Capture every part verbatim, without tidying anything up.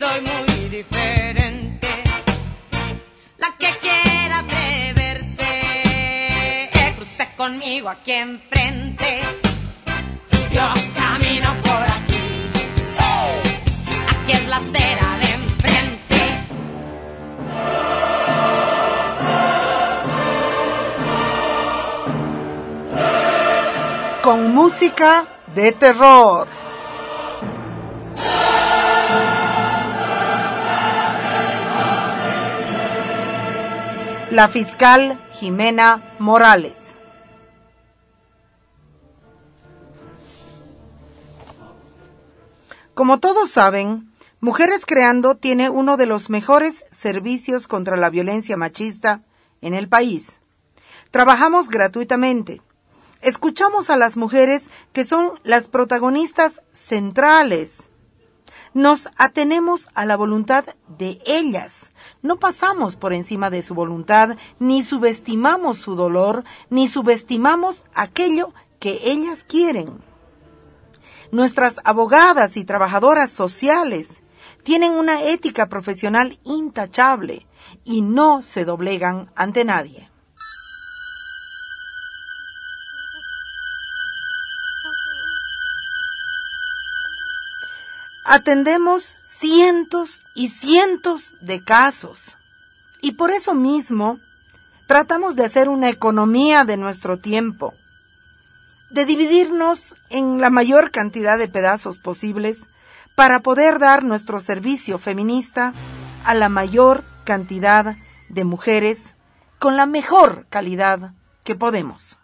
soy muy diferente. La que quiera atreverse, cruce conmigo aquí enfrente. Yo camino por aquí, sí. Aquí es la acera de enfrente. Con música de terror. La fiscal Jimena Morales. Como todos saben, Mujeres Creando tiene uno de los mejores servicios contra la violencia machista en el país. Trabajamos gratuitamente. Escuchamos a las mujeres que son las protagonistas centrales. Nos atenemos a la voluntad de ellas. No pasamos por encima de su voluntad, ni subestimamos su dolor, ni subestimamos aquello que ellas quieren. Nuestras abogadas y trabajadoras sociales tienen una ética profesional intachable y no se doblegan ante nadie. Atendemos cientos y cientos de casos y por eso mismo tratamos de hacer una economía de nuestro tiempo, de dividirnos en la mayor cantidad de pedazos posibles para poder dar nuestro servicio feminista a la mayor cantidad de mujeres con la mejor calidad que podemos.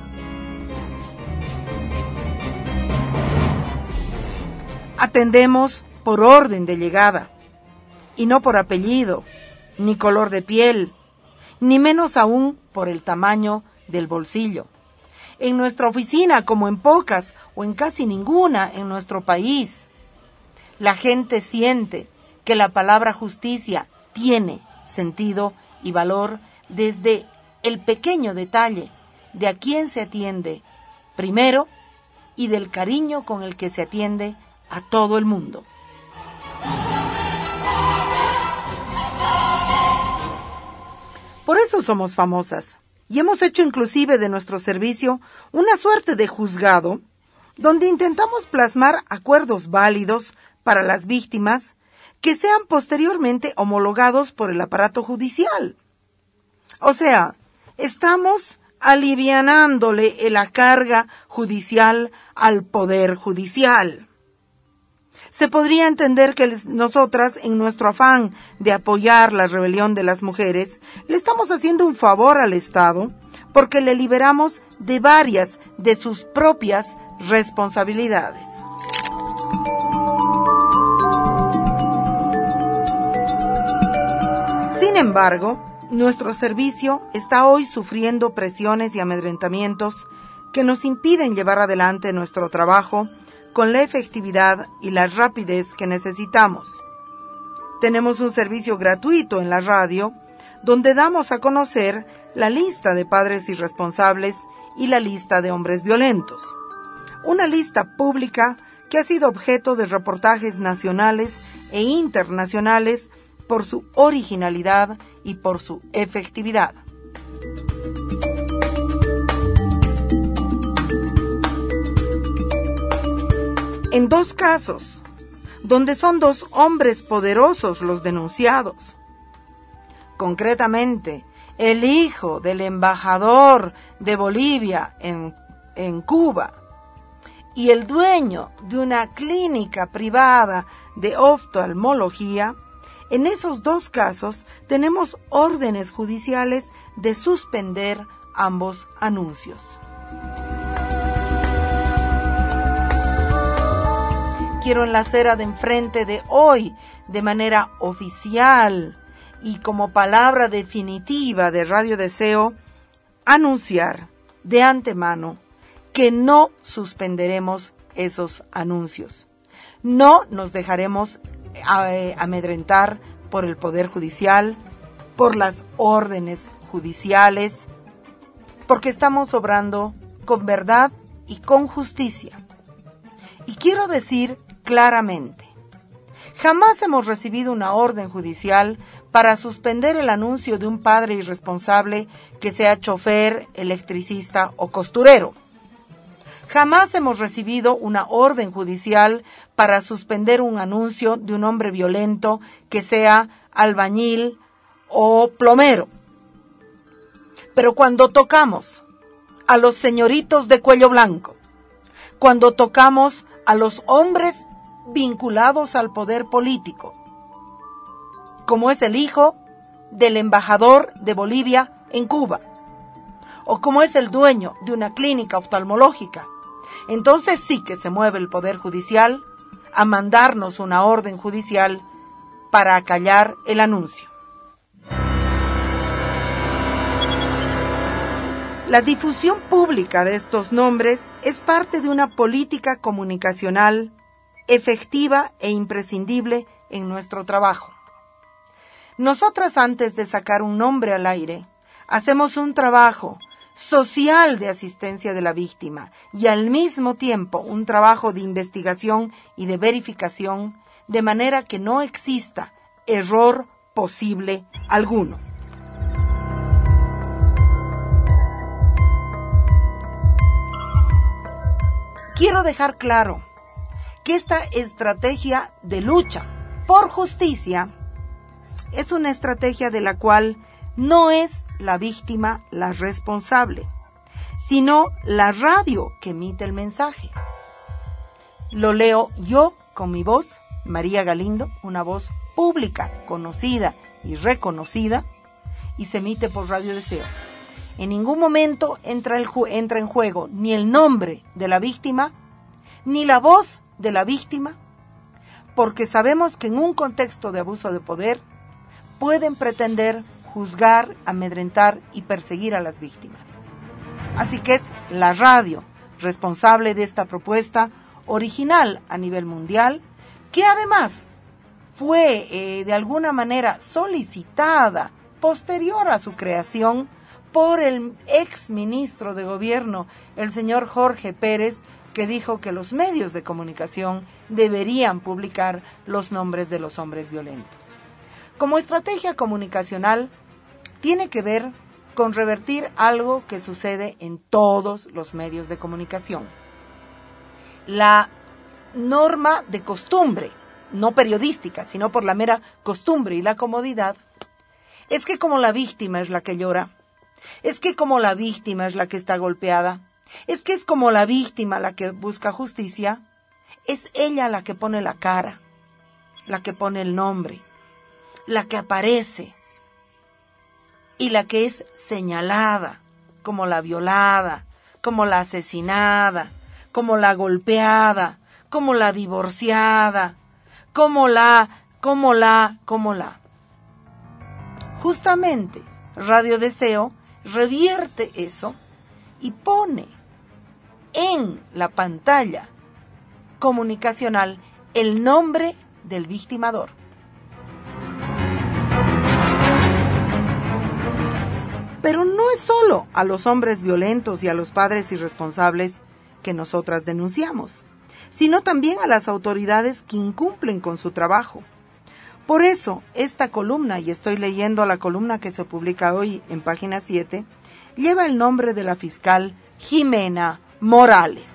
Atendemos por orden de llegada, y no por apellido, ni color de piel, ni menos aún por el tamaño del bolsillo. En nuestra oficina, como en pocas o en casi ninguna en nuestro país, la gente siente que la palabra justicia tiene sentido y valor desde el pequeño detalle de a quién se atiende primero y del cariño con el que se atiende a todo el mundo. Por eso somos famosas y hemos hecho inclusive de nuestro servicio una suerte de juzgado donde intentamos plasmar acuerdos válidos para las víctimas que sean posteriormente homologados por el aparato judicial. O sea, estamos alivianándole la carga judicial al Poder Judicial. Se podría entender que nosotras, en nuestro afán de apoyar la rebelión de las mujeres, le estamos haciendo un favor al Estado porque le liberamos de varias de sus propias responsabilidades. Sin embargo, nuestro servicio está hoy sufriendo presiones y amedrentamientos que nos impiden llevar adelante nuestro trabajo con la efectividad y la rapidez que necesitamos. Tenemos un servicio gratuito en la radio, donde damos a conocer la lista de padres irresponsables y la lista de hombres violentos. Una lista pública que ha sido objeto de reportajes nacionales e internacionales por su originalidad y por su efectividad. En dos casos, donde son dos hombres poderosos los denunciados. Concretamente, el hijo del embajador de Bolivia en, en Cuba y el dueño de una clínica privada de oftalmología. En esos dos casos tenemos órdenes judiciales de suspender ambos anuncios. Quiero en la acera de enfrente de hoy, de manera oficial y como palabra definitiva de Radio Deseo, anunciar de antemano que no suspenderemos esos anuncios. No nos dejaremos amedrentar por el Poder Judicial, por las órdenes judiciales, porque estamos obrando con verdad y con justicia. Y quiero decir claramente, Jamás hemos recibido una orden judicial para suspender el anuncio de un padre irresponsable que sea chofer, electricista o costurero. Jamás hemos recibido una orden judicial para suspender un anuncio de un hombre violento que sea albañil o plomero. Pero cuando tocamos a los señoritos de cuello blanco, cuando tocamos a los hombres vinculados al poder político, como es el hijo del embajador de Bolivia en Cuba, o como es el dueño de una clínica oftalmológica, entonces sí que se mueve el Poder Judicial a mandarnos una orden judicial para acallar el anuncio. La difusión pública de estos nombres es parte de una política comunicacional efectiva e imprescindible en nuestro trabajo. Nosotras, antes de sacar un nombre al aire, hacemos un trabajo social de asistencia de la víctima y al mismo tiempo un trabajo de investigación y de verificación, de manera que no exista error posible alguno. Quiero dejar claro que esta estrategia de lucha por justicia es una estrategia de la cual no es la víctima la responsable, sino la radio que emite el mensaje. Lo leo yo con mi voz, María Galindo, una voz pública, conocida y reconocida, y se emite por Radio Deseo. En ningún momento entra, el ju- entra en juego ni el nombre de la víctima, ni la voz de la víctima, porque sabemos que en un contexto de abuso de poder pueden pretender juzgar, amedrentar y perseguir a las víctimas. Así que es la radio responsable de esta propuesta original a nivel mundial, que además fue eh, de alguna manera solicitada posterior a su creación por el ex ministro de gobierno, el señor Jorge Pérez, que dijo que los medios de comunicación deberían publicar los nombres de los hombres violentos. Como estrategia comunicacional, tiene que ver con revertir algo que sucede en todos los medios de comunicación. La norma de costumbre, no periodística, sino por la mera costumbre y la comodidad, es que como la víctima es la que llora, es que como la víctima es la que está golpeada, es que es como la víctima la que busca justicia, es ella la que pone la cara, la que pone el nombre, la que aparece y la que es señalada como la violada, como la asesinada, como la golpeada, como la divorciada, como la, como la, como la. Justamente Radio Deseo revierte eso y pone en la pantalla comunicacional el nombre del victimador. Pero no es solo a los hombres violentos y a los padres irresponsables que nosotras denunciamos, sino también a las autoridades que incumplen con su trabajo. Por eso, esta columna, y estoy leyendo la columna que se publica hoy en página siete, lleva el nombre de la fiscal Jimena Morales.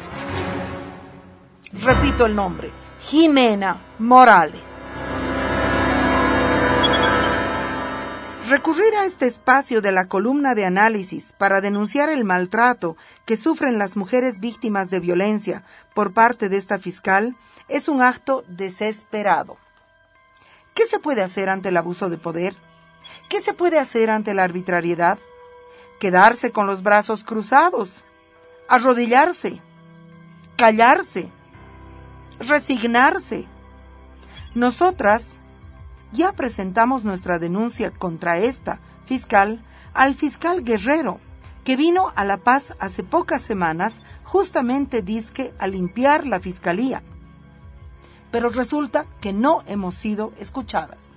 Repito el nombre, Jimena Morales. Recurrir a este espacio de la columna de análisis para denunciar el maltrato que sufren las mujeres víctimas de violencia por parte de esta fiscal es un acto desesperado. ¿Qué se puede hacer ante el abuso de poder? ¿Qué se puede hacer ante la arbitrariedad? Quedarse con los brazos cruzados, arrodillarse, callarse, resignarse. Nosotras ya presentamos nuestra denuncia contra esta fiscal al fiscal Guerrero, que vino a La Paz hace pocas semanas, justamente dizque a limpiar la fiscalía. Pero resulta que no hemos sido escuchadas.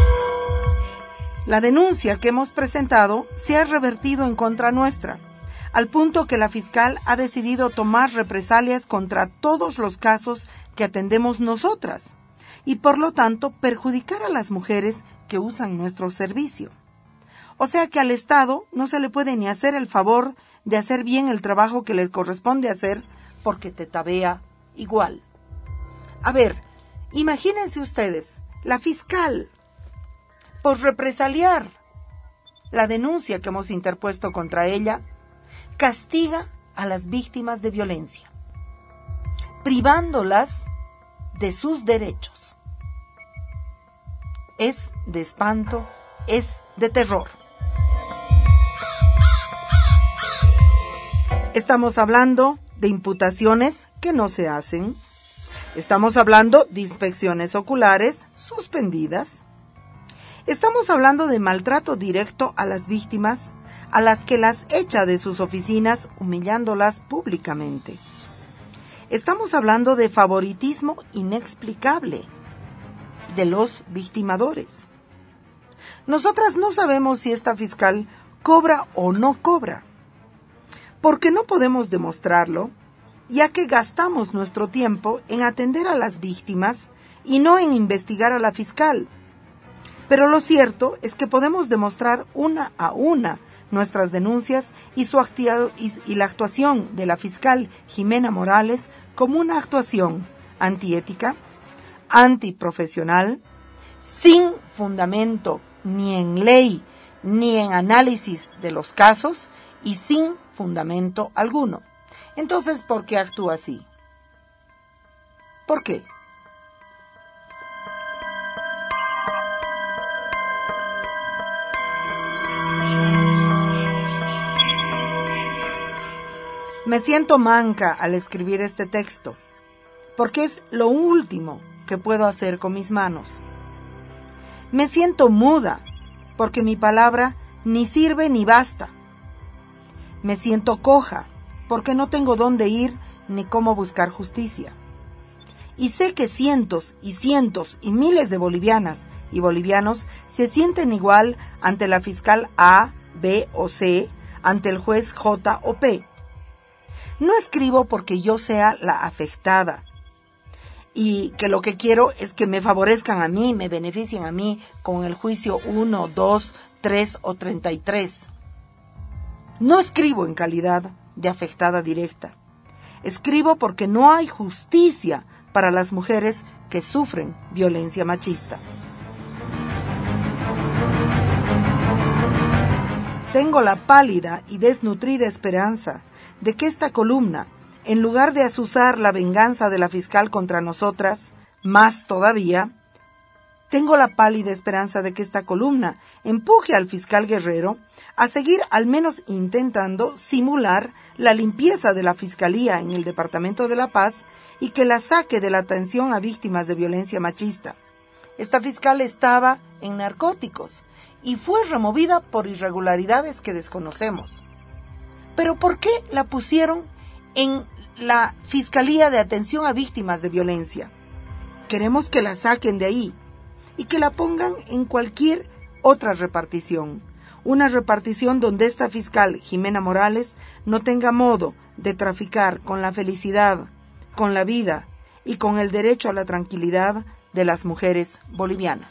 La denuncia que hemos presentado se ha revertido en contra nuestra, al punto que la fiscal ha decidido tomar represalias contra todos los casos que atendemos nosotras y por lo tanto perjudicar a las mujeres que usan nuestro servicio. O sea que al Estado no se le puede ni hacer el favor de hacer bien el trabajo que les corresponde hacer porque te tabea igual. A ver, imagínense ustedes, la fiscal, por represaliar la denuncia que hemos interpuesto contra ella, castiga a las víctimas de violencia, privándolas de sus derechos. Es de espanto, es de terror. Estamos hablando de imputaciones que no se hacen. Estamos hablando de inspecciones oculares suspendidas. Estamos hablando de maltrato directo a las víctimas, a las que las echa de sus oficinas humillándolas públicamente. Estamos hablando de favoritismo inexplicable de los victimadores. Nosotras no sabemos si esta fiscal cobra o no cobra, porque no podemos demostrarlo, ya que gastamos nuestro tiempo en atender a las víctimas y no en investigar a la fiscal. Pero lo cierto es que podemos demostrar una a una nuestras denuncias y, su actia- y, y la actuación de la fiscal Jimena Morales como una actuación antiética, antiprofesional, sin fundamento ni en ley ni en análisis de los casos y sin fundamento alguno. Entonces, ¿por qué actúa así? ¿Por qué? Me siento manca al escribir este texto, porque es lo último que puedo hacer con mis manos. Me siento muda, porque mi palabra ni sirve ni basta. Me siento coja, porque no tengo dónde ir ni cómo buscar justicia. Y sé que cientos y cientos y miles de bolivianas y bolivianos se sienten igual ante la fiscal A, B o C, ante el juez J o P. No escribo porque yo sea la afectada y que lo que quiero es que me favorezcan a mí, me beneficien a mí con el juicio uno, dos, tres o treinta y tres. No escribo en calidad de afectada directa. Escribo porque no hay justicia para las mujeres que sufren violencia machista. Tengo la pálida y desnutrida esperanza de que esta columna, en lugar de azuzar la venganza de la fiscal contra nosotras, más todavía, tengo la pálida esperanza de que esta columna empuje al fiscal Guerrero a seguir al menos intentando simular la limpieza de la Fiscalía en el Departamento de La Paz y que la saque de la atención a víctimas de violencia machista. Esta fiscal estaba en narcóticos y fue removida por irregularidades que desconocemos. ¿Pero por qué la pusieron en la Fiscalía de Atención a Víctimas de Violencia? Queremos que la saquen de ahí y que la pongan en cualquier otra repartición. Una repartición donde esta fiscal, Jimena Morales, no tenga modo de traficar con la felicidad, con la vida y con el derecho a la tranquilidad de las mujeres bolivianas.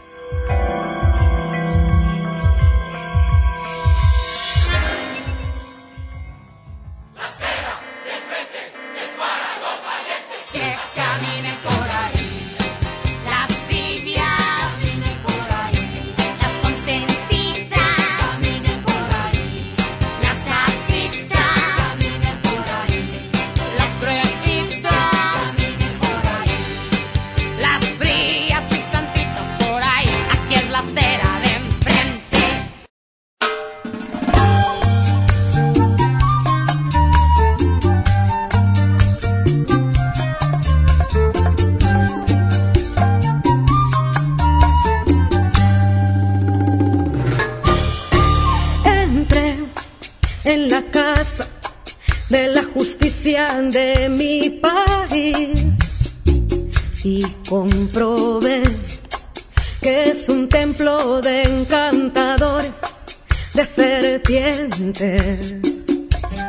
De mi país y comprobé que es un templo de encantadores, de serpientes.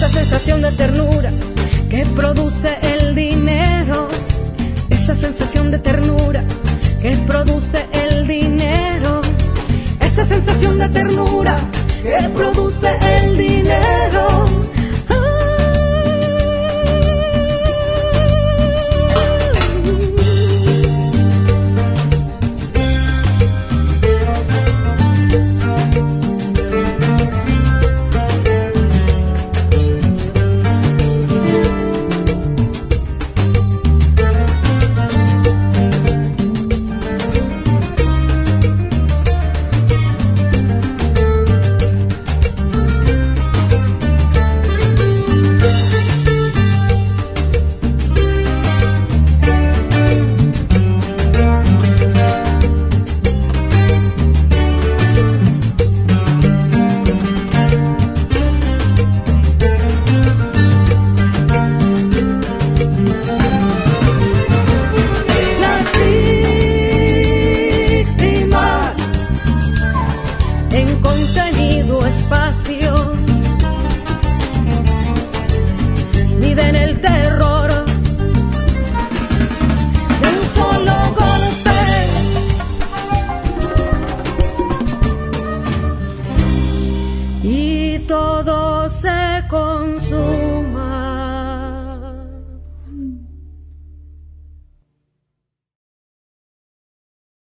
sensación de ternura que produce el dinero, esa sensación de ternura que produce el dinero, esa sensación de ternura que produce